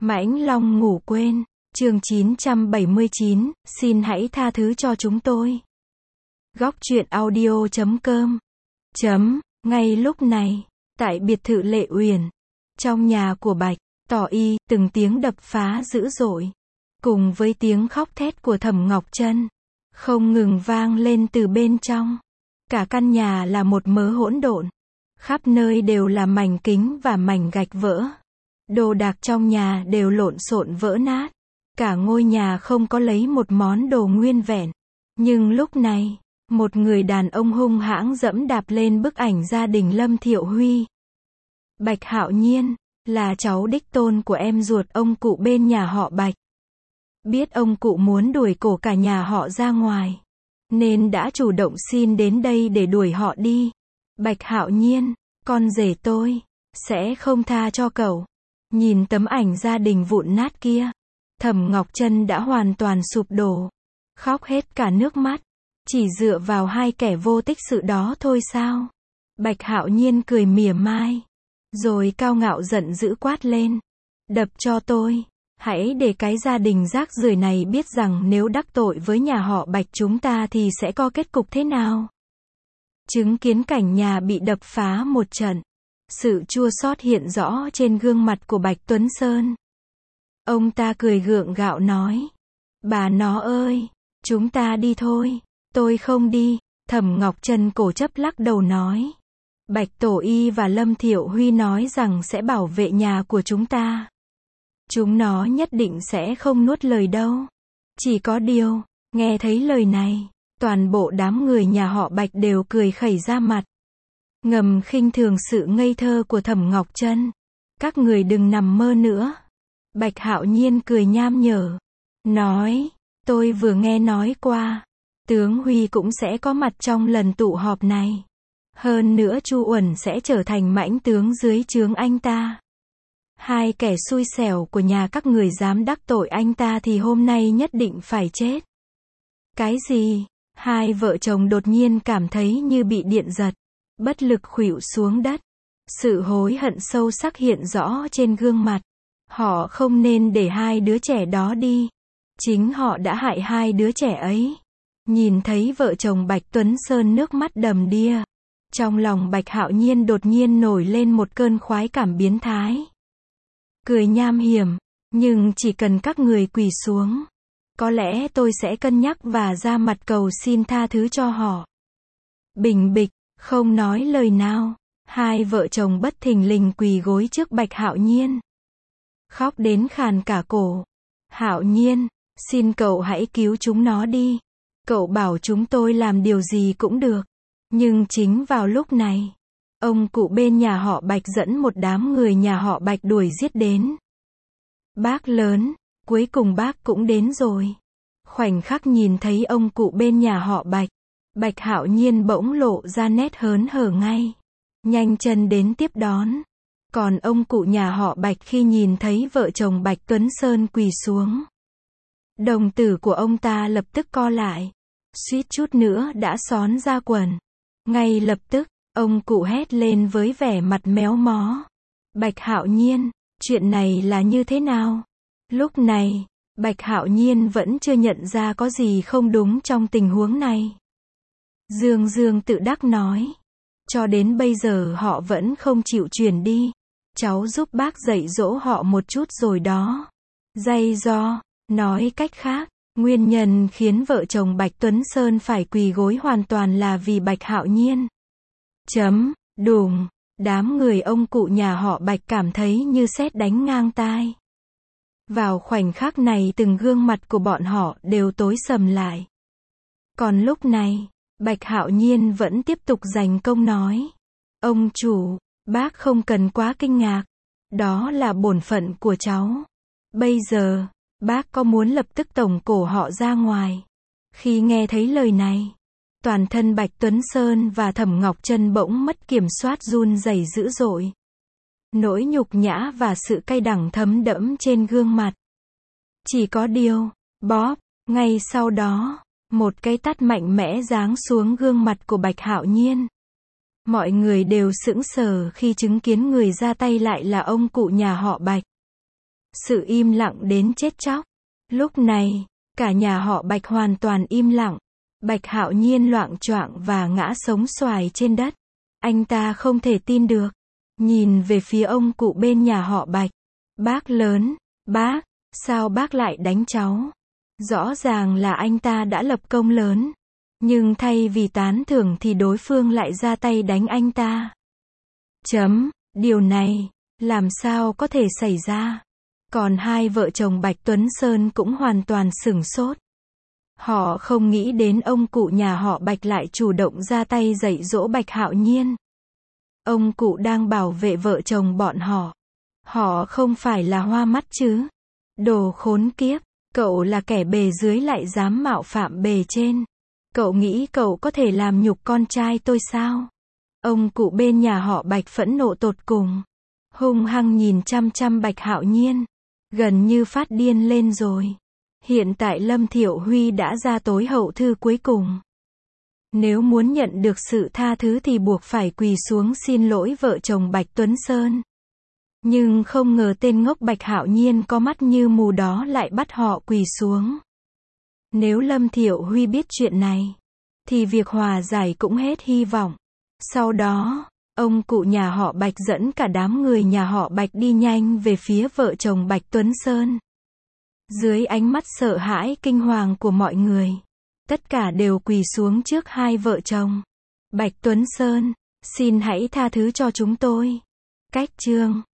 Mãnh Long ngủ quên, chương 979, xin hãy tha thứ cho chúng tôi. Góc truyện audio.com. Ngay lúc này, tại biệt thự Lệ Uyển, trong nhà của Bạch Tỏ Y, từng tiếng đập phá dữ dội, cùng với tiếng khóc thét của Thẩm Ngọc Trân, không ngừng vang lên từ bên trong. Cả căn nhà là một mớ hỗn độn, khắp nơi đều là mảnh kính và mảnh gạch vỡ. Đồ đạc trong nhà đều lộn xộn vỡ nát. Cả ngôi nhà không có lấy một món đồ nguyên vẹn. Nhưng lúc này, một người đàn ông hung hãng dẫm đạp lên bức ảnh gia đình Lâm Thiệu Huy. Bạch Hạo Nhiên, là cháu đích tôn của em ruột ông cụ bên nhà họ Bạch. Biết ông cụ muốn đuổi cổ cả nhà họ ra ngoài, nên đã chủ động xin đến đây để đuổi họ đi. Bạch Hạo Nhiên, con rể tôi sẽ không tha cho cậu. Nhìn tấm ảnh gia đình vụn nát kia, Thẩm Ngọc Trân đã hoàn toàn sụp đổ, khóc hết cả nước mắt. Chỉ dựa vào hai kẻ vô tích sự đó thôi sao? Bạch Hạo Nhiên cười mỉa mai, rồi cao ngạo giận dữ quát lên. Đập cho tôi. Hãy để cái gia đình rác rưởi này biết rằng nếu đắc tội với nhà họ Bạch chúng ta thì sẽ có kết cục thế nào. Chứng kiến cảnh nhà bị đập phá một trận, sự chua xót hiện rõ trên gương mặt của Bạch Tuấn Sơn. Ông ta cười gượng gạo nói. Bà nó ơi, chúng ta đi thôi. Tôi không đi. Thẩm Ngọc Trân cổ chấp lắc đầu nói. Bạch Tổ Y và Lâm Thiệu Huy nói rằng sẽ bảo vệ nhà của chúng ta. Chúng nó nhất định sẽ không nuốt lời đâu. Chỉ có điều, nghe thấy lời này, toàn bộ đám người nhà họ Bạch đều cười khẩy ra mặt, ngầm khinh thường sự ngây thơ của Thẩm Ngọc Trân. Các người đừng nằm mơ nữa. Bạch Hạo Nhiên cười nham nhở, nói, tôi vừa nghe nói qua, tướng Huy cũng sẽ có mặt trong lần tụ họp này. Hơn nữa Chu Uẩn sẽ trở thành mãnh tướng dưới trướng anh ta. Hai kẻ xui xẻo của nhà các người dám đắc tội anh ta thì hôm nay nhất định phải chết. Cái gì? Hai vợ chồng đột nhiên cảm thấy như bị điện giật, bất lực khuỵu xuống đất. Sự hối hận sâu sắc hiện rõ trên gương mặt. Họ không nên để hai đứa trẻ đó đi. Chính họ đã hại hai đứa trẻ ấy. Nhìn thấy vợ chồng Bạch Tuấn Sơn nước mắt đầm đìa, trong lòng Bạch Hạo Nhiên đột nhiên nổi lên một cơn khoái cảm biến thái. Cười nham hiểm, nhưng chỉ cần các người quỳ xuống, có lẽ tôi sẽ cân nhắc và ra mặt cầu xin tha thứ cho họ. Bình bịch, không nói lời nào, hai vợ chồng bất thình lình quỳ gối trước Bạch Hạo Nhiên. Khóc đến khàn cả cổ. Hạo Nhiên, xin cậu hãy cứu chúng nó đi. Cậu bảo chúng tôi làm điều gì cũng được. Nhưng chính vào lúc này, ông cụ bên nhà họ Bạch dẫn một đám người nhà họ Bạch đuổi giết đến. Bác lớn, cuối cùng bác cũng đến rồi. Khoảnh khắc nhìn thấy ông cụ bên nhà họ Bạch, Bạch Hạo Nhiên bỗng lộ ra nét hớn hở ngay, nhanh chân đến tiếp đón. Còn ông cụ nhà họ Bạch khi nhìn thấy vợ chồng Bạch Tuấn Sơn quỳ xuống, đồng tử của ông ta lập tức co lại, suýt chút nữa đã xón ra quần. Ngay lập tức, ông cụ hét lên với vẻ mặt méo mó. Bạch Hạo Nhiên, chuyện này là như thế nào? Lúc này, Bạch Hạo Nhiên vẫn chưa nhận ra có gì không đúng trong tình huống này. Dương Dương tự đắc nói. Cho đến bây giờ họ vẫn không chịu chuyển đi. Cháu giúp bác dạy dỗ họ một chút rồi đó. Dạy do, nói cách khác, nguyên nhân khiến vợ chồng Bạch Tuấn Sơn phải quỳ gối hoàn toàn là vì Bạch Hạo Nhiên. Đùng, đám người ông cụ nhà họ Bạch cảm thấy như sét đánh ngang tai. Vào khoảnh khắc này từng gương mặt của bọn họ đều tối sầm lại. Còn lúc này, Bạch Hạo Nhiên vẫn tiếp tục giành công nói. Ông chủ, bác không cần quá kinh ngạc. Đó là bổn phận của cháu. Bây giờ, bác có muốn lập tức tổng cổ họ ra ngoài? Khi nghe thấy lời này, toàn thân Bạch Tuấn Sơn và Thẩm Ngọc Trân bỗng mất kiểm soát run rẩy dữ dội. Nỗi nhục nhã và sự cay đắng thấm đẫm trên gương mặt. Chỉ có điều, bóp, ngay sau đó, một cái tát mạnh mẽ giáng xuống gương mặt của Bạch Hạo Nhiên. Mọi người đều sững sờ khi chứng kiến người ra tay lại là ông cụ nhà họ Bạch. Sự im lặng đến chết chóc. Lúc này, cả nhà họ Bạch hoàn toàn im lặng. Bạch Hạo Nhiên loạng choạng và ngã sóng xoài trên đất. Anh ta không thể tin được. Nhìn về phía ông cụ bên nhà họ Bạch. Bác lớn, bác, sao bác lại đánh cháu? Rõ ràng là anh ta đã lập công lớn. Nhưng thay vì tán thưởng thì đối phương lại ra tay đánh anh ta. Điều này, làm sao có thể xảy ra? Còn hai vợ chồng Bạch Tuấn Sơn cũng hoàn toàn sửng sốt. Họ không nghĩ đến ông cụ nhà họ Bạch lại chủ động ra tay dạy dỗ Bạch Hạo Nhiên. Ông cụ đang bảo vệ vợ chồng bọn họ. Họ không phải là hoa mắt chứ? Đồ khốn kiếp, cậu là kẻ bề dưới lại dám mạo phạm bề trên. Cậu nghĩ cậu có thể làm nhục con trai tôi sao? Ông cụ bên nhà họ Bạch phẫn nộ tột cùng. Hung hăng nhìn chăm chăm Bạch Hạo Nhiên. Gần như phát điên lên rồi. Hiện tại Lâm Thiệu Huy đã ra tối hậu thư cuối cùng. Nếu muốn nhận được sự tha thứ thì buộc phải quỳ xuống xin lỗi vợ chồng Bạch Tuấn Sơn. Nhưng không ngờ tên ngốc Bạch Hạo Nhiên có mắt như mù đó lại bắt họ quỳ xuống. Nếu Lâm Thiệu Huy biết chuyện này, thì việc hòa giải cũng hết hy vọng. Sau đó, ông cụ nhà họ Bạch dẫn cả đám người nhà họ Bạch đi nhanh về phía vợ chồng Bạch Tuấn Sơn. Dưới ánh mắt sợ hãi kinh hoàng của mọi người, tất cả đều quỳ xuống trước hai vợ chồng. Bạch Tuấn Sơn, xin hãy tha thứ cho chúng tôi. Cách chương